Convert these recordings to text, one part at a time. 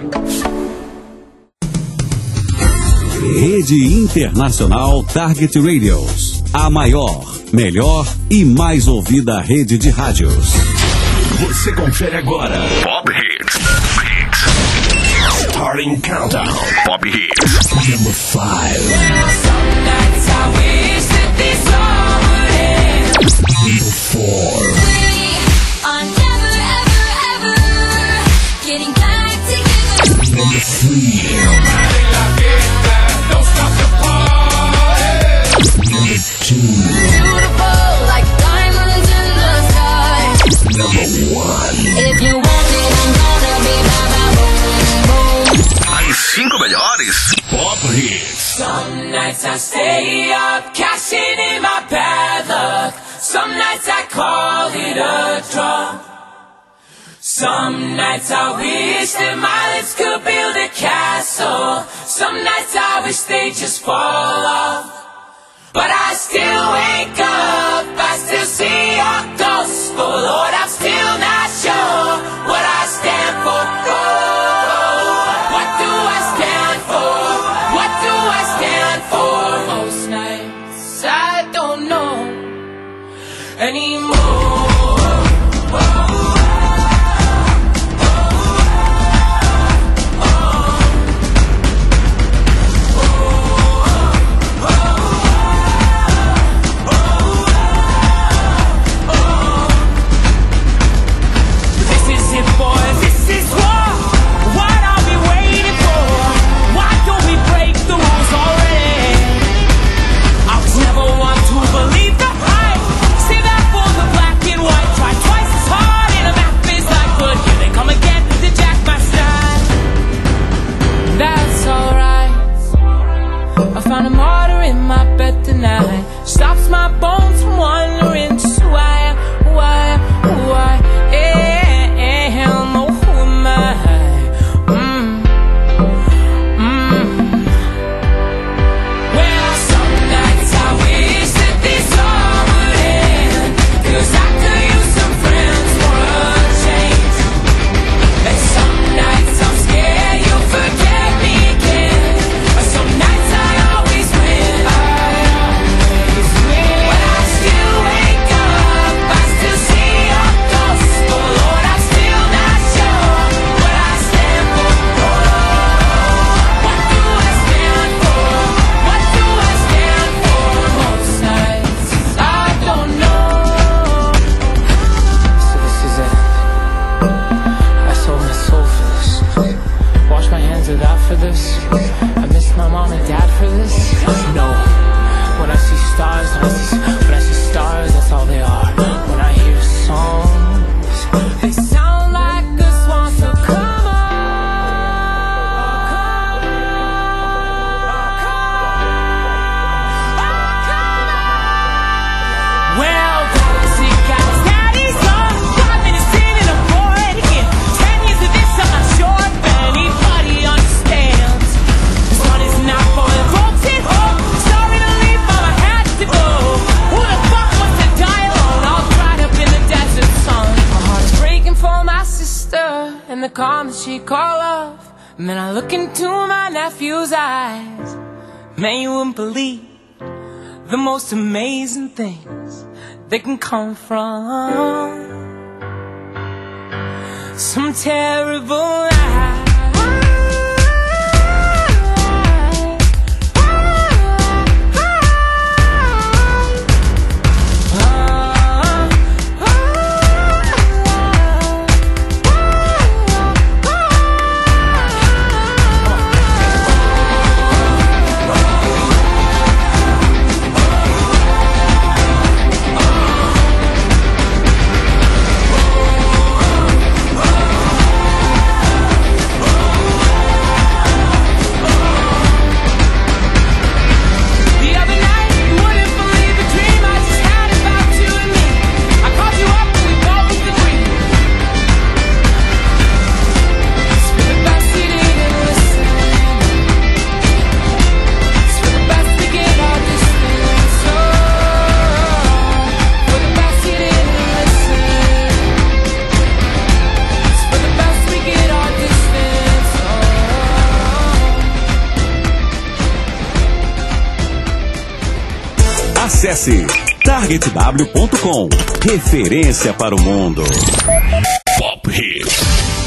Rede Internacional Target Radios. A maior, melhor e mais ouvida rede de rádios. Você confere agora Pop Hits. Starting Countdown. Pop Hits. Number 5. Number 4. Number 3. Don't stop the party. Number 2. Beautiful like diamonds in the sky. Number 1. If you want it, I'm gonna be my As 5 melhores Pop Hits. Some nights I stay up, cashing in my bad luck. Some nights I call it a draw. Some nights I wish that my lips could build a castle. Some nights I wish they just fall off. But I still wake up, I still see your ghost. Oh Lord, I'm still not sure what I stand for. Oh, what do I stand for? What do I stand for? Most nights I don't know anymore. Stops my bones from wandering. Just why am, who I am, oh, who am I? Well, some nights I wish that this all would end, 'cause I could use some friends for a change. And some nights I'm scared you'll forget me again, but some nights I always win. For this, I miss my mom and dad for this. No, when I see stars, when I see stars, that's all they are. When I hear songs, they sound like a swan. So come on, well, see, got daddy's on 5 minutes in and I'm bored again. 10 years of this, I'm not sure if anybody understands. This one is not for the folks at home. Sorry to leave, mama had to go. Who the fuck wants to die alone, all dried up in the desert sun? My heart is breaking for my sister and the calm that she called off. And then I look into my nephew's eyes. Man, you wouldn't believe the most amazing things that can come from some terrible lies. Acesse targetw.com. Referência para o mundo. Pop Hits.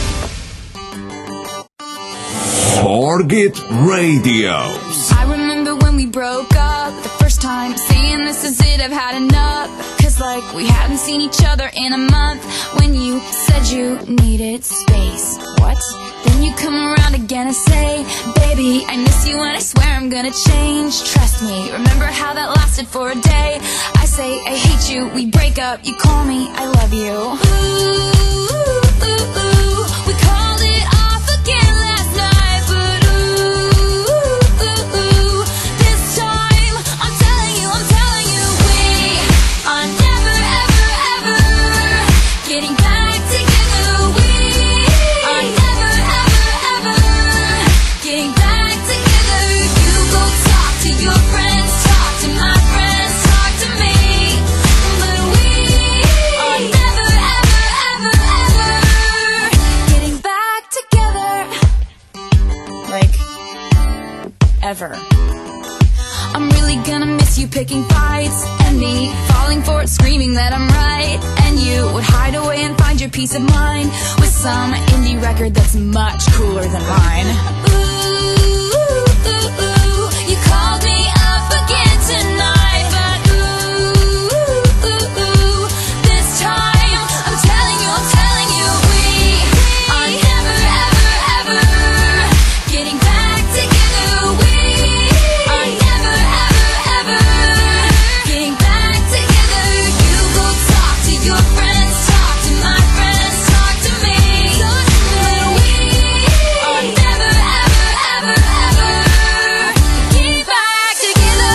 Target Radios. I remember when we broke up, the first time saying this is it, I've had enough. Cause like we hadn't seen each other in a month. When you said you needed space. What? Then you come around again and say, baby, I miss you and I swear I'm gonna change. Trust me, remember how that lasted for a day. I say I hate you, we break up, you call me, I love you. Ooh, ooh, ooh, ooh. We called it off again last night, but ooh, ooh, ooh. This time, I'm telling you, we are never, ever, ever getting back together. We are never, ever, ever getting back together. You go talk to your friends, talk to my friends, talk to me, but we are never, ever, ever, ever getting back together. Like, ever. I'm really gonna miss you picking fights, and me falling for it, screaming that I'm right. And you would hide away and find your peace of mind with some indie record that's much cooler than mine. Ooh, ooh, ooh. You called me up again tonight, but ooh, ooh, ooh. This time, I'm telling you, we are never, ever, ever getting back together. We are never, ever, ever getting back together. You go talk to your friends, talk to my friends, talk to me, but we are never, ever, ever, ever getting back together.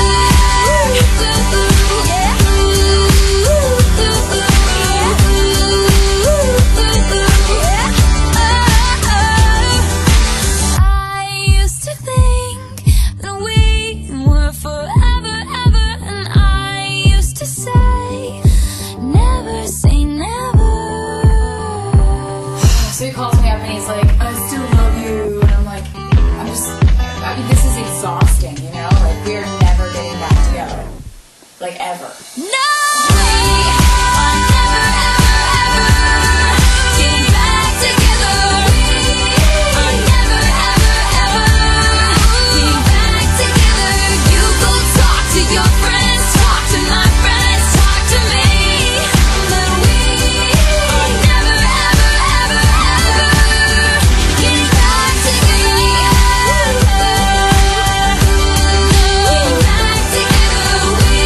I used to think that we were forever, ever, and I used to say, never say never. So he calls me up and he's like, I still love you, and I'm like, I mean, this is exhausting, you know? Like, we're never getting back together. Like, ever. No! We are never, ever, ever getting back together. We are never, ever, ever getting back together. You go talk to your friends, talk to my friends, talk to me, but we are never, ever, ever, ever getting back together. Getting back together. We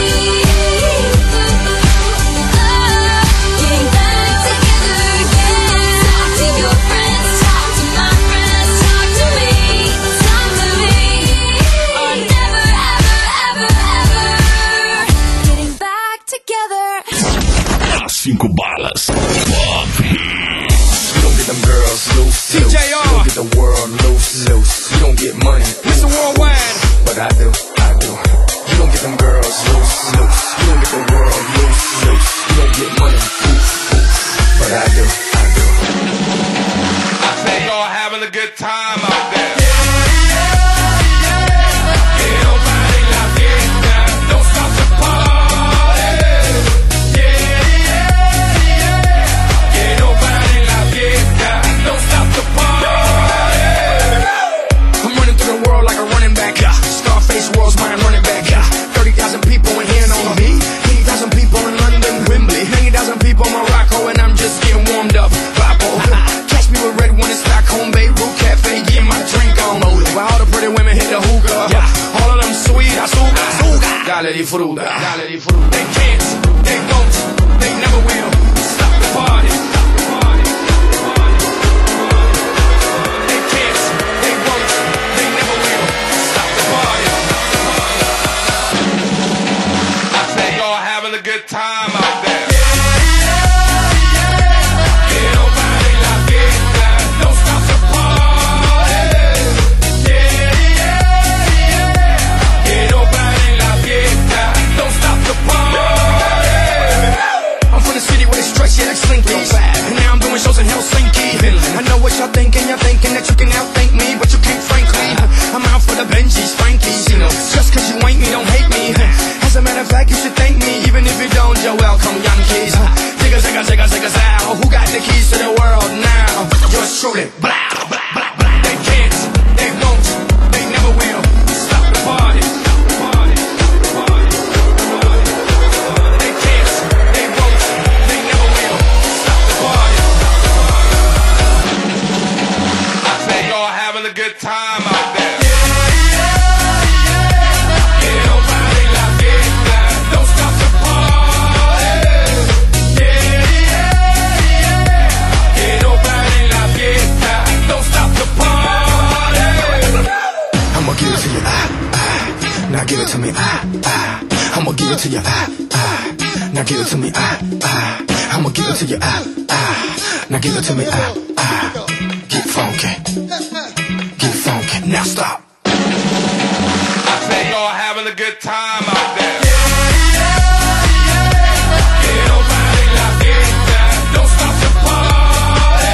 getting back together. Yeah. Talk to your friends, talk to my friends, talk to me, talk to me. Are never, ever, ever, ever getting back together. As 5 balas. Pop Hits. You don't get them girls loose, loose. TJR. You don't get the world loose, loose. You don't get money, Mr. Worldwide. but I do, I do. You don't get them girls loose, loose. You don't get the world loose, loose. You don't get money, but I do, I do. I think y'all having a good time out there. Everybody la fiesta, don't stop the party. Everybody la fiesta, don't stop the party. I'm running through the world like a running back. Scarface world's mine running back. 30,000 people in here on me. 80,000 people in London, Wembley. 90,000 people in Morocco, and I'm just getting warmed up. Vapo. Catch me with red one in Stockholm, Beirut Cafe, getting my drink on. While all the pretty women hit the hookah. All of them sweet, azúcar. Dale disfruta, dale disfruta. They can't, they won't, they never will stop the party. They can't, they won't, they never will stop the party. I think y'all having a good time out there. Everybody la fiesta, don't stop the party. Everybody la fiesta, don't stop the party. I'm from the city where they stretch, yeah, like Slinky. And now I'm doing shows in Helsinki. I know what y'all thinking that you can outthink me, but you can't, frankly. I'm out for the Benjis, Frankies, you know. Just cause you ain't me, don't hate me. As a matter of fact, you should thank it. Blah, blah, blah, blah. They can't, they won't, they never will stop the party. They can't, they won't, they never will stop the party. I say y'all having a good time out there. Now give it to me, I'ma give it to you, now give it to me, I'ma give it to you, now give it to me, get funky, now stop. I say y'all having a good time out there. Don't stop the party.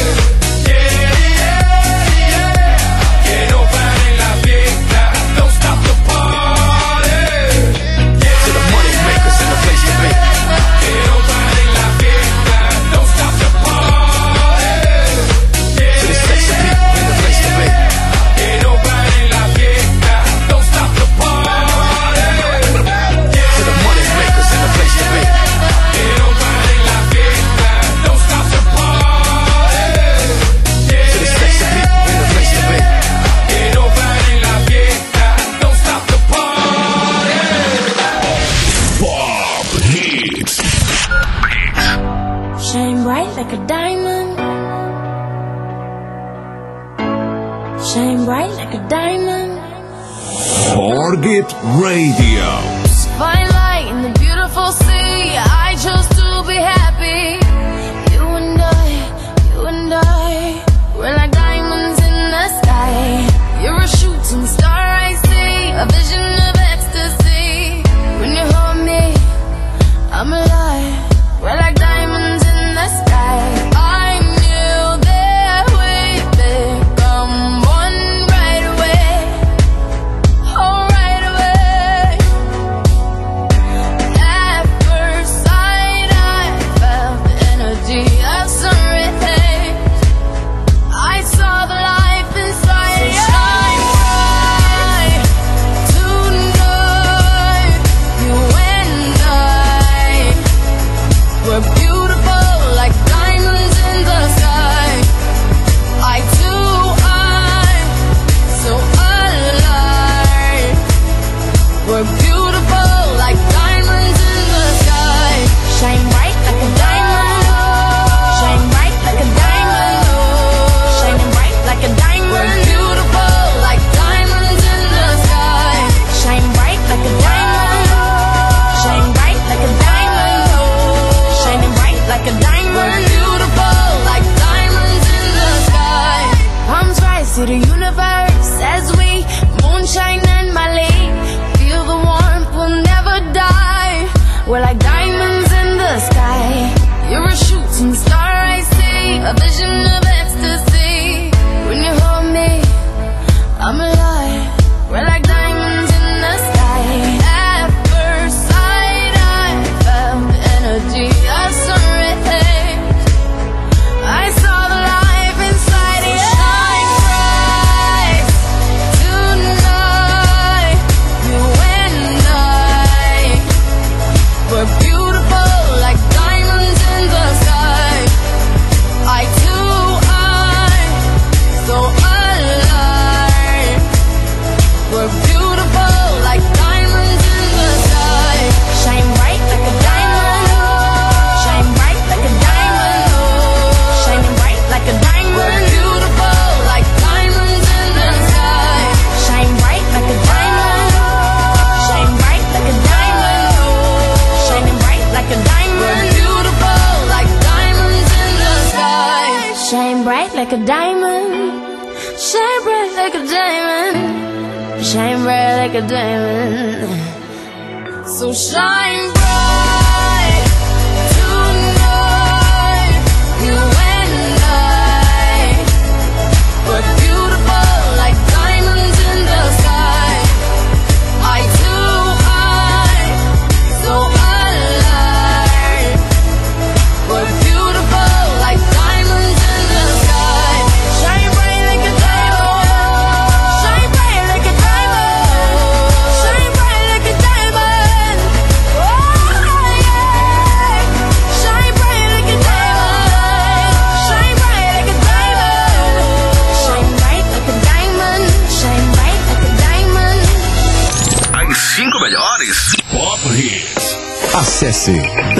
Que no pare la fiesta. Don't stop the party. To the money makers in the place to be. Que no pare la fiesta. Don't stop the party. To the sexy people in the place to be. Que no pare la fiesta. Don't stop the party. To the money makers in the place to be. Que no pare la fiesta. Don't stop the party. To the sexy people in the place to be. Que no pare la fiesta. Don't stop the party. Pop Hits. Shine bright like a diamond. Shine bright like a diamond. Target Radio. Fine light in the beautiful sea. I chose to be happy. You and I, we're like diamonds in the sky. You're a shooting star, I see, a vision of ecstasy. When you hold me, I'm alive. We're like diamonds in the sky. I knew that we'd become one right away. Oh, right away. At first sight, I felt the energy of sun rays. I saw the life inside you. Shine bright tonight. You and I, we're beautiful like diamonds in the sky. Eye to eye, so alive. We're beautiful like diamonds in the sky. Shine bright like a diamond. Shine bright like a diamond. Shining bright like a diamond. We're beautiful like diamonds in the sky. Shine bright like a diamond. Shine bright like a diamond. Shining bright like a diamond. We're beautiful like diamonds in the sky. Palms rise to the universe as we moonshine and Mali. Feel the warmth, we'll never die. We're like diamonds in the sky. You're a shooting star, I see, a vision of ecstasy. When you hold me, I'm alive. We're like diamonds in the sky. At first sight, I felt the energy of sun rays. I saw the life inside you. Shine bright tonight. You and I, we're beautiful like diamonds in the sky. Eye to eye, so alive. We're beautiful like diamonds in the sky. Shine bright like a diamond. Shine bright like a diamond. Shining bright like a diamond. We're beautiful like diamonds in the sky. Shine bright like a diamond. Shine bright like a diamond. Shining bright like a diamond. We're beautiful like diamonds in the sky. Shine bright like a diamond. Shine bright like a diamond. Shine bright like a diamond. So shine bright tonight. You and I, we're beautiful like diamonds in the sky. Eye to eye, so alive. We're beautiful like diamonds in the sky. Acesse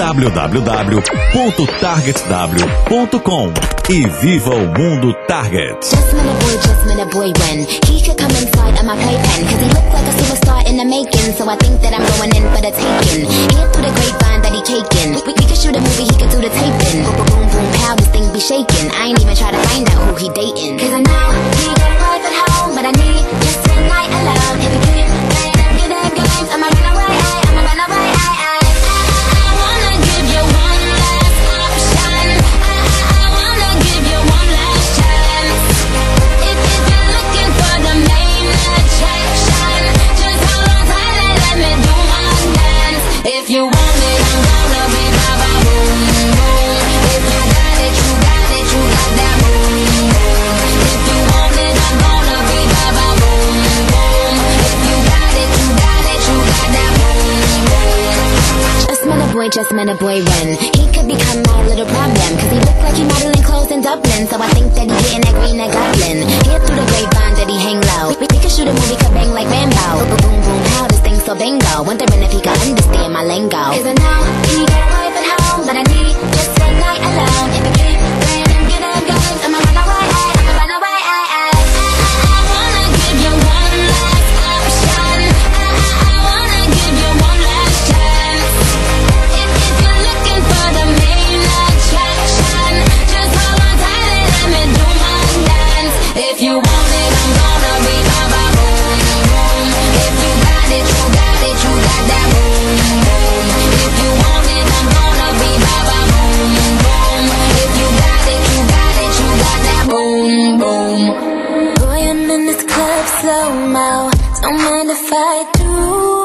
www.targetw.com e viva o mundo Target. Just met a boy when he could come inside of my playpen, cause he looked like a superstar in the making, so I think that I'm going in for the taking. Hear through the grapevine that he taking. We could shoot a movie, he could do the taping. Boom, boom, boom, pow, this thing be shaking. I ain't even try to find out who he dating, cause I know he got a wife at home, but I need just a night alone. If he keep playing them good games, I'ma run away, I'ma run away. I wanna give you one last option. I wanna give you one last chance. If you're looking for the main attraction, just hold on tight and let me do my dance. If you want it, I'm gonna be ba-ba boom boom. If you got it, you got it, you got that boom boom. If you want it, I'm gonna be ba-ba boom boom. If you got it, you got it, you got that boom boom. Just met a boy when he could become my little problem, cause he looked like he modeling clothes in Dublin, so I think that he getting that green, that goblin. Hear through the grapevine that he hang low. We could shoot a movie, could bang like Rambo. Boom, boom, boom, how this thing so bingo. Wondering if he could understand my lingo, cause I know he got a wife at home, but I need just a night alone. If he keep playing them good games, I'ma run away, I'ma run away. I wanna give you one last option. I wanna give you one last chance. If you're looking for the main attraction, just hold on tight and let me do my dance. If you want it, I'm gonna be ba-ba boom boom. If you got it, you got it, you got that boom boom. If you want it, I'm gonna be ba-ba boom boom. If you got it, you got it, you got that boom boom. Boy, I'm in this club slow-mo, don't mind if I do.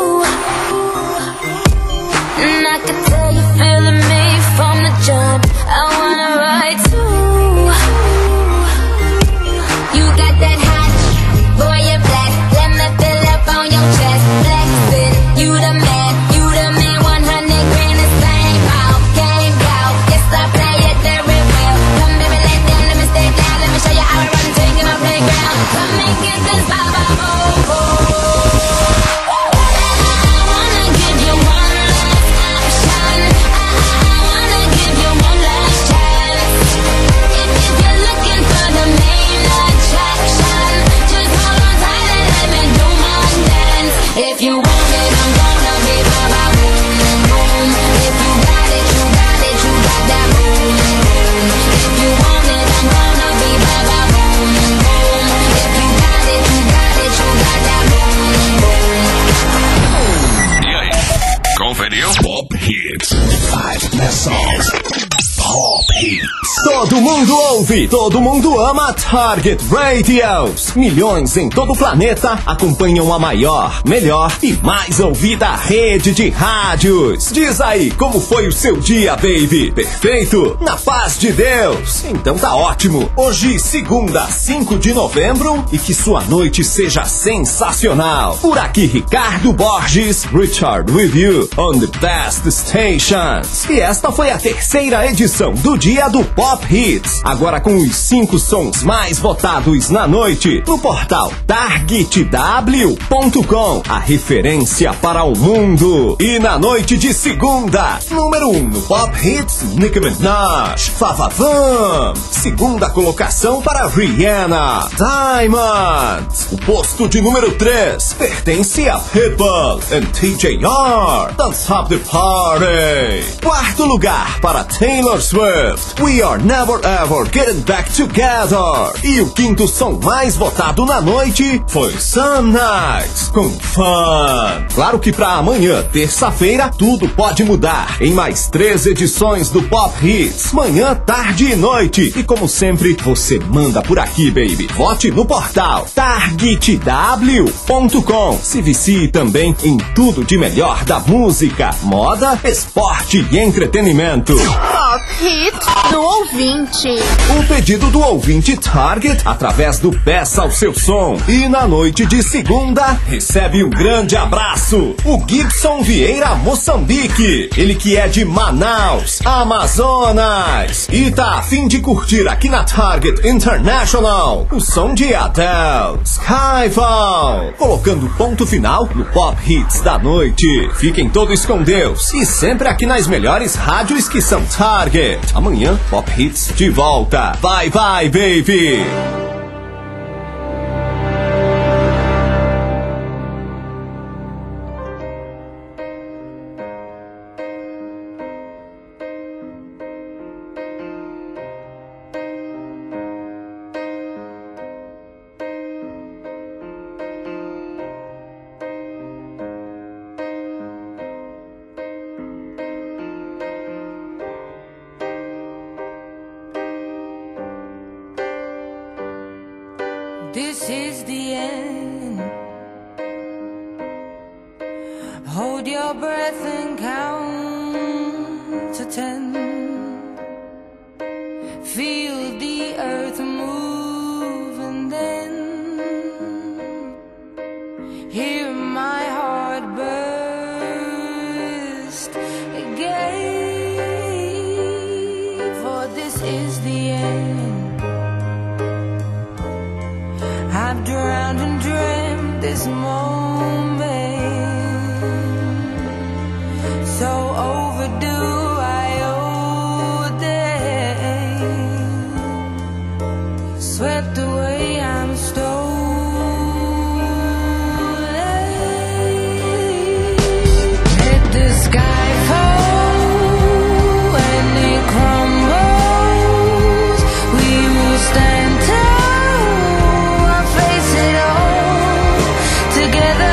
And I can tell you feeling me from the jump. I wanna ride too. You got that hot, boy, you're black. Let me fill up on your chest. Flexin', you the man, 100 grand the same. All game go, yes I play it very well. Come baby, let me stay down. Let me show you how I run things in my playground. Come and get this ba-ba boom boom. I wanna give you one last option. I wanna give you one last chance. If you're looking for the main attraction, just hold on tight and let me do my dance. If you want it, I'm gonna be ba-ba boom boom. If you got it, you got it, you got that boom boom. If you want it, I'm gonna be ba-ba boom boom. If you got it, you got it, you got that boom boom. E aí, conferiu? Pop Hits. 5 best songs. Pop Hits. Todo mundo ouve, todo mundo ama Target Radios. Milhões em todo o planeta acompanham a maior, melhor e mais ouvida rede de rádios. Diz aí, como foi o seu dia, baby? Perfeito? Na paz de Deus? Então tá ótimo. Hoje, segunda, 5 de novembro, e que sua noite seja sensacional. Por aqui, Ricardo Borges, Richard with you on the best stations. E esta foi a terceira edição do Dia do Pop Hits, agora com os 5 sons mais votados na noite no portal targetw.com, a referência para o mundo. E na noite de segunda, número 1 no Pop Hits, Nicki Minaj, Favavan. Segunda colocação para Rihanna, Diamond. O posto de número 3 pertence a Pitbull and TJR, Don't Stop the Party. Quarto lugar para Taylor Swift, We Are Never Ever Getting Back Together. E o quinto som mais votado na noite foi Some Nights com Fun. Claro que pra amanhã, terça-feira, tudo pode mudar em mais 3 edições do Pop Hits, manhã, tarde e noite. E como sempre, você manda por aqui, baby. Vote no portal targetw.com. Se vicie também em tudo de melhor da música, moda, esporte e entretenimento. Pop Hits do ouvinte. Um pedido do ouvinte Target através do Peça ao Seu Som. E na noite de segunda, recebe um grande abraço, o Gibson Vieira Moçambique. Ele que é de Manaus, Amazonas, e tá a fim de curtir aqui na Target International o som de Adele, Skyfall, colocando ponto final no Pop Hits da noite. Fiquem todos com Deus e sempre aqui nas melhores rádios que são Target. Amanhã, Pop Hits de volta. Bye bye, baby! This is the end. Hold your breath and count to 10. Feel the earth move and then hear my heart burst again. For this is the end. I've drowned and dreamt this moment, so overdue I owe them. Swept away, I'm stolen. Let the sky fall and it crumbles. We will stand tall, together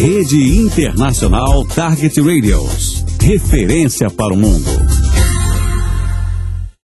Rede Internacional Target Radios. Referência para o mundo.